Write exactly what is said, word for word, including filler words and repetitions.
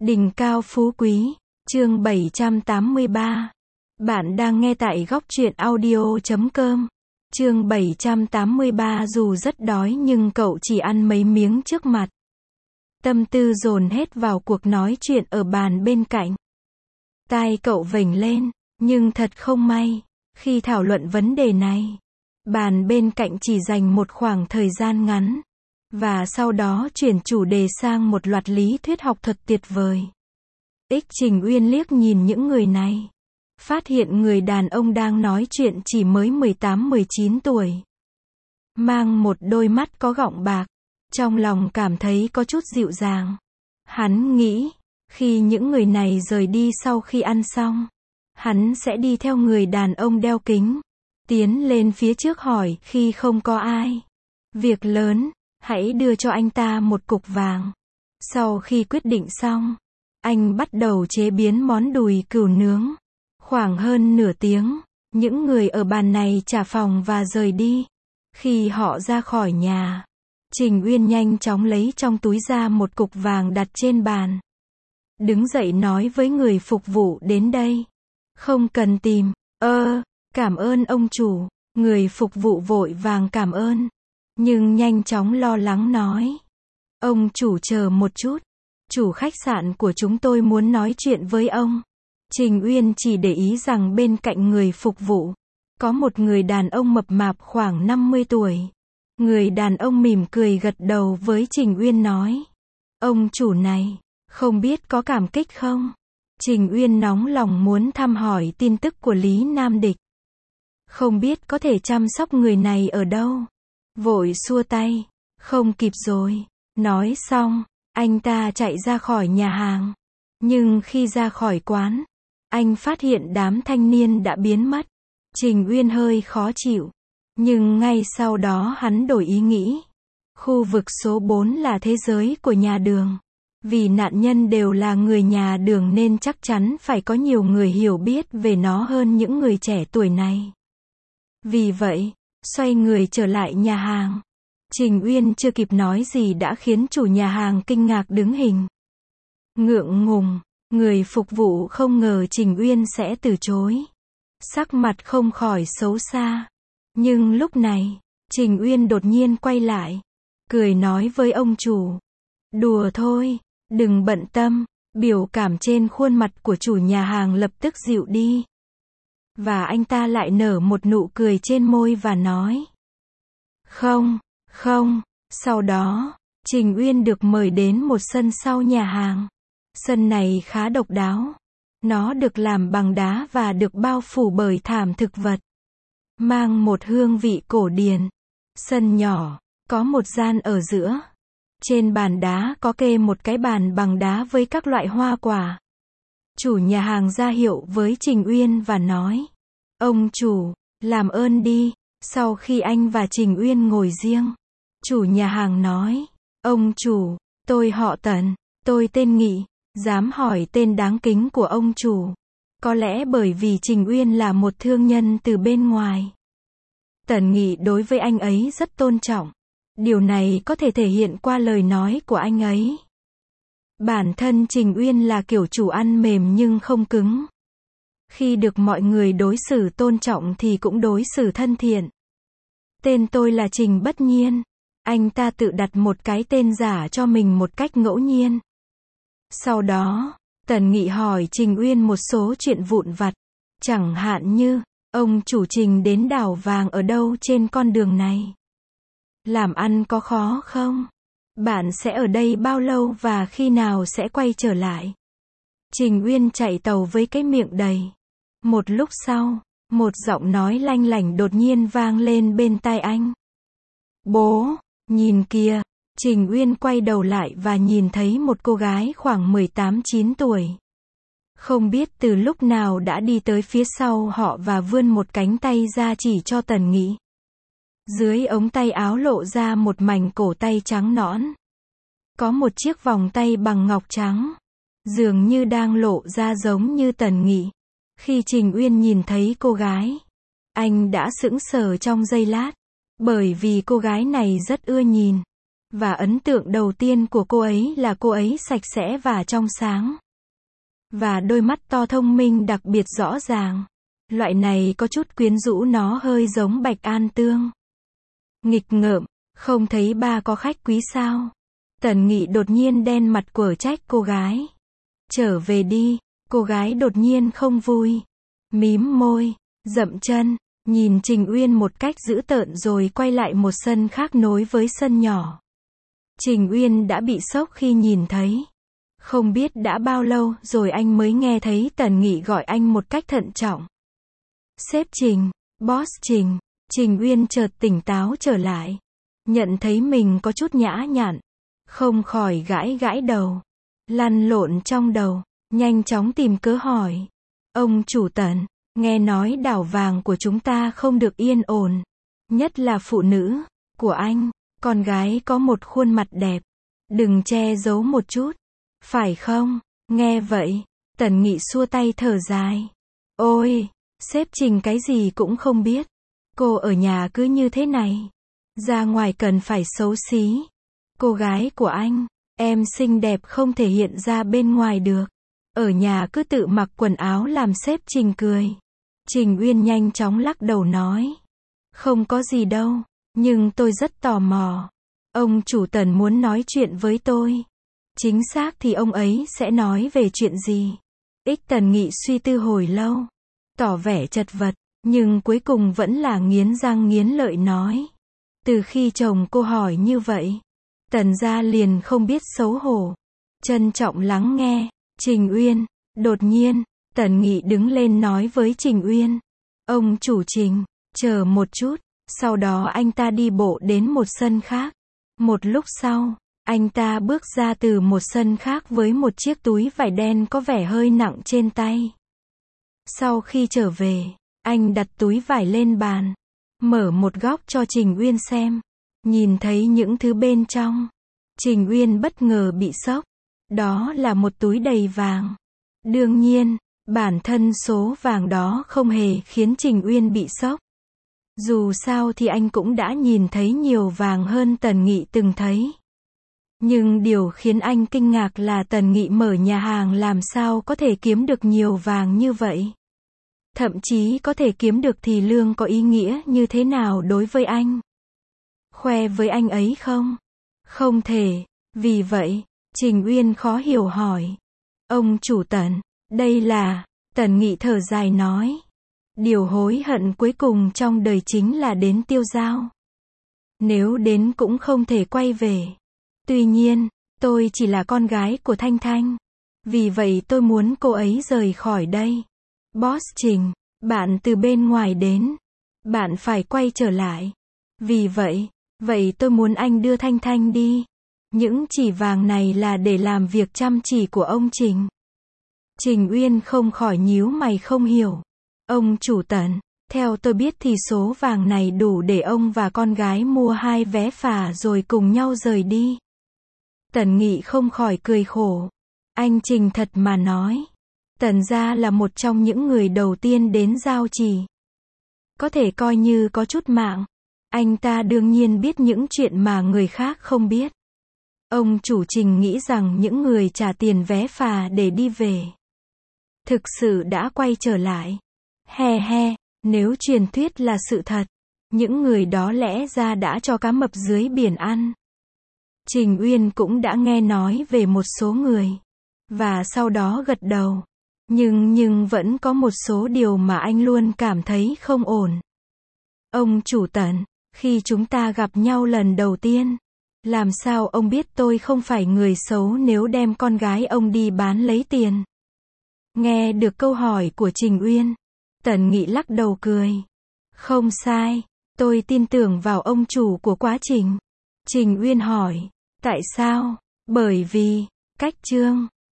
Đỉnh cao phú quý, chương bảy trăm tám mươi ba. Bạn đang nghe tại góc truyện audio chấm com. Chương bảy trăm tám mươi ba. Dù rất đói nhưng cậu chỉ ăn mấy miếng trước mặt. Tâm tư dồn hết vào cuộc nói chuyện ở bàn bên cạnh. Tai cậu vểnh lên, nhưng thật không may, khi thảo luận vấn đề này, bàn bên cạnh chỉ dành một khoảng thời gian ngắn, và sau đó chuyển chủ đề sang một loạt lý thuyết học thật tuyệt vời. Ích Trình Uyên liếc nhìn những người này, phát hiện người đàn ông đang nói chuyện chỉ mới mười tám mười chín tuổi. Mang một đôi mắt có gọng bạc, trong lòng cảm thấy có chút dịu dàng. Hắn nghĩ, khi những người này rời đi sau khi ăn xong, hắn sẽ đi theo người đàn ông đeo kính, tiến lên phía trước hỏi khi không có ai. Việc lớn, hãy đưa cho anh ta một cục vàng. Sau khi quyết định xong, anh bắt đầu chế biến món đùi cừu nướng. Khoảng hơn nửa tiếng, những người ở bàn này trả phòng và rời đi. Khi họ ra khỏi nhà, Trình Uyên nhanh chóng lấy trong túi ra một cục vàng đặt trên bàn. Đứng dậy nói với người phục vụ đến đây. Không cần tìm, ơ, cảm ơn ông chủ. Người phục vụ vội vàng cảm ơn, nhưng nhanh chóng lo lắng nói. Ông chủ chờ một chút, chủ khách sạn của chúng tôi muốn nói chuyện với ông. Trình Uyên chỉ để ý rằng bên cạnh người phục vụ, có một người đàn ông mập mạp khoảng năm mươi tuổi. Người đàn ông mỉm cười gật đầu với Trình Uyên nói. Ông chủ này, không biết có cảm kích không? Trình Uyên nóng lòng muốn thăm hỏi tin tức của Lý Nam Địch. Không biết có thể chăm sóc người này ở đâu. Vội xua tay, không kịp rồi. Nói xong, anh ta chạy ra khỏi nhà hàng. Nhưng khi ra khỏi quán, anh phát hiện đám thanh niên đã biến mất. Trình Uyên hơi khó chịu, nhưng ngay sau đó hắn đổi ý nghĩ. Khu vực số bốn là thế giới của nhà Đường. Vì nạn nhân đều là người nhà Đường nên chắc chắn phải có nhiều người hiểu biết về nó hơn những người trẻ tuổi này. Vì vậy, xoay người trở lại nhà hàng. Trình Uyên chưa kịp nói gì đã khiến chủ nhà hàng kinh ngạc đứng hình. Ngượng ngùng, người phục vụ không ngờ Trình Uyên sẽ từ chối. Sắc mặt không khỏi xấu xa. Nhưng lúc này, Trình Uyên đột nhiên quay lại, cười nói với ông chủ. Đùa thôi, đừng bận tâm. Biểu cảm trên khuôn mặt của chủ nhà hàng lập tức dịu đi. Và anh ta lại nở một nụ cười trên môi và nói. Không, không. Sau đó, Trình Uyên được mời đến một sân sau nhà hàng. Sân này khá độc đáo. Nó được làm bằng đá và được bao phủ bởi thảm thực vật, mang một hương vị cổ điển. Sân nhỏ, có một gian ở giữa. Trên bàn đá có kê một cái bàn bằng đá với các loại hoa quả. Chủ nhà hàng ra hiệu với Trình Uyên và nói. Ông chủ, làm ơn đi. Sau khi anh và Trình Uyên ngồi riêng, chủ nhà hàng nói. Ông chủ, tôi họ Tần, tôi tên Nghị. Dám hỏi tên đáng kính của ông chủ. Có lẽ bởi vì Trình Uyên là một thương nhân từ bên ngoài. Tần Nghị đối với anh ấy rất tôn trọng. Điều này có thể thể hiện qua lời nói của anh ấy. Bản thân Trình Uyên là kiểu chủ ăn mềm nhưng không cứng. Khi được mọi người đối xử tôn trọng thì cũng đối xử thân thiện. Tên tôi là Trình Bất Nhiên. Anh ta tự đặt một cái tên giả cho mình một cách ngẫu nhiên. Sau đó, Tần Nghị hỏi Trình Uyên một số chuyện vụn vặt. Chẳng hạn như, ông chủ Trình đến đảo vàng ở đâu trên con đường này? Làm ăn có khó không? Bạn sẽ ở đây bao lâu và khi nào sẽ quay trở lại? Trình Uyên chạy tàu với cái miệng đầy. Một lúc sau, một giọng nói lanh lảnh đột nhiên vang lên bên tai anh. Bố, nhìn kìa. Trình Uyên quay đầu lại và nhìn thấy một cô gái khoảng mười tám chín tuổi. Không biết từ lúc nào đã đi tới phía sau họ và vươn một cánh tay ra chỉ cho Tần Nghị. Dưới ống tay áo lộ ra một mảnh cổ tay trắng nõn. Có một chiếc vòng tay bằng ngọc trắng. Dường như đang lộ ra giống như Tần Nghị. Khi Trình Uyên nhìn thấy cô gái, anh đã sững sờ trong giây lát. Bởi vì cô gái này rất ưa nhìn. Và ấn tượng đầu tiên của cô ấy là cô ấy sạch sẽ và trong sáng. Và đôi mắt to thông minh đặc biệt rõ ràng. Loại này có chút quyến rũ, nó hơi giống Bạch An Tương. Nghịch ngợm, không thấy ba có khách quý sao? Tần Nghị đột nhiên đen mặt quở trách cô gái. Trở về đi, cô gái đột nhiên không vui. Mím môi, dậm chân, nhìn Trình Uyên một cách dữ tợn rồi quay lại một sân khác nối với sân nhỏ. Trình Uyên đã bị sốc khi nhìn thấy. Không biết đã bao lâu rồi anh mới nghe thấy Tần Nghị gọi anh một cách thận trọng. Sếp Trình, boss Trình. Trình Uyên chợt tỉnh táo trở lại. Nhận thấy mình có chút nhã nhặn. Không khỏi gãi gãi đầu. Lăn lộn trong đầu. Nhanh chóng tìm cớ hỏi. Ông chủ Tần, nghe nói đảo vàng của chúng ta không được yên ổn. Nhất là phụ nữ của anh. Con gái có một khuôn mặt đẹp. Đừng che giấu một chút. Phải không? Nghe vậy, Tần Nghị xua tay thở dài. Ôi, sếp Trình cái gì cũng không biết. Cô ở nhà cứ như thế này. Ra ngoài cần phải xấu xí. Cô gái của anh, em xinh đẹp không thể hiện ra bên ngoài được. Ở nhà cứ tự mặc quần áo làm sếp Trình cười. Trình Uyên nhanh chóng lắc đầu nói. Không có gì đâu, nhưng tôi rất tò mò. Ông chủ Tần muốn nói chuyện với tôi. Chính xác thì ông ấy sẽ nói về chuyện gì? Ích Tần Nghị suy tư hồi lâu. Tỏ vẻ chật vật, nhưng cuối cùng vẫn là nghiến răng nghiến lợi nói. Từ khi chồng cô hỏi như vậy, Tần gia liền không biết xấu hổ. Trân trọng lắng nghe. Trình Uyên, đột nhiên, Tần Nghị đứng lên nói với Trình Uyên. Ông chủ Trình, chờ một chút. Sau đó anh ta đi bộ đến một sân khác. Một lúc sau, anh ta bước ra từ một sân khác với một chiếc túi vải đen có vẻ hơi nặng trên tay. Sau khi trở về, anh đặt túi vải lên bàn, mở một góc cho Trình Uyên xem. Nhìn thấy những thứ bên trong, Trình Uyên bất ngờ bị sốc. Đó là một túi đầy vàng. Đương nhiên, bản thân số vàng đó không hề khiến Trình Uyên bị sốc. Dù sao thì anh cũng đã nhìn thấy nhiều vàng hơn Tần Nghị từng thấy. Nhưng điều khiến anh kinh ngạc là Tần Nghị mở nhà hàng làm sao có thể kiếm được nhiều vàng như vậy. Thậm chí có thể kiếm được thì lương có ý nghĩa như thế nào đối với anh? Khoe với anh ấy không? Không thể. Vì vậy, Trình Uyên khó hiểu hỏi. Ông chủ Tần, đây là... Tần Nghị thở dài nói. Điều hối hận cuối cùng trong đời chính là đến tiêu dao. Nếu đến cũng không thể quay về. Tuy nhiên, tôi chỉ là con gái của Thanh Thanh. Vì vậy tôi muốn cô ấy rời khỏi đây. Boss Trình, bạn từ bên ngoài đến. Bạn phải quay trở lại. Vì vậy, vậy tôi muốn anh đưa Thanh Thanh đi. Những chỉ vàng này là để làm việc chăm chỉ của ông Trình. Trình Uyên không khỏi nhíu mày không hiểu. Ông chủ Tần, theo tôi biết thì số vàng này đủ để ông và con gái mua hai vé phà rồi cùng nhau rời đi. Tần Nghị không khỏi cười khổ. Anh Trình thật mà nói. Tần gia là một trong những người đầu tiên đến Giao Trì. Có thể coi như có chút mạng. Anh ta đương nhiên biết những chuyện mà người khác không biết. Ông chủ Trình nghĩ rằng những người trả tiền vé phà để đi về thực sự đã quay trở lại. He he, nếu truyền thuyết là sự thật, những người đó lẽ ra đã cho cá mập dưới biển ăn. Trình Uyên cũng đã nghe nói về một số người. Và sau đó gật đầu. Nhưng nhưng vẫn có một số điều mà anh luôn cảm thấy không ổn. Ông chủ Tần, khi chúng ta gặp nhau lần đầu tiên, làm sao ông biết tôi không phải người xấu nếu đem con gái ông đi bán lấy tiền? Nghe được câu hỏi của Trình Uyên, Tần Nghị lắc đầu cười. Không sai, tôi tin tưởng vào ông chủ của quá trình. Trình Uyên hỏi, tại sao? Bởi vì, cách chương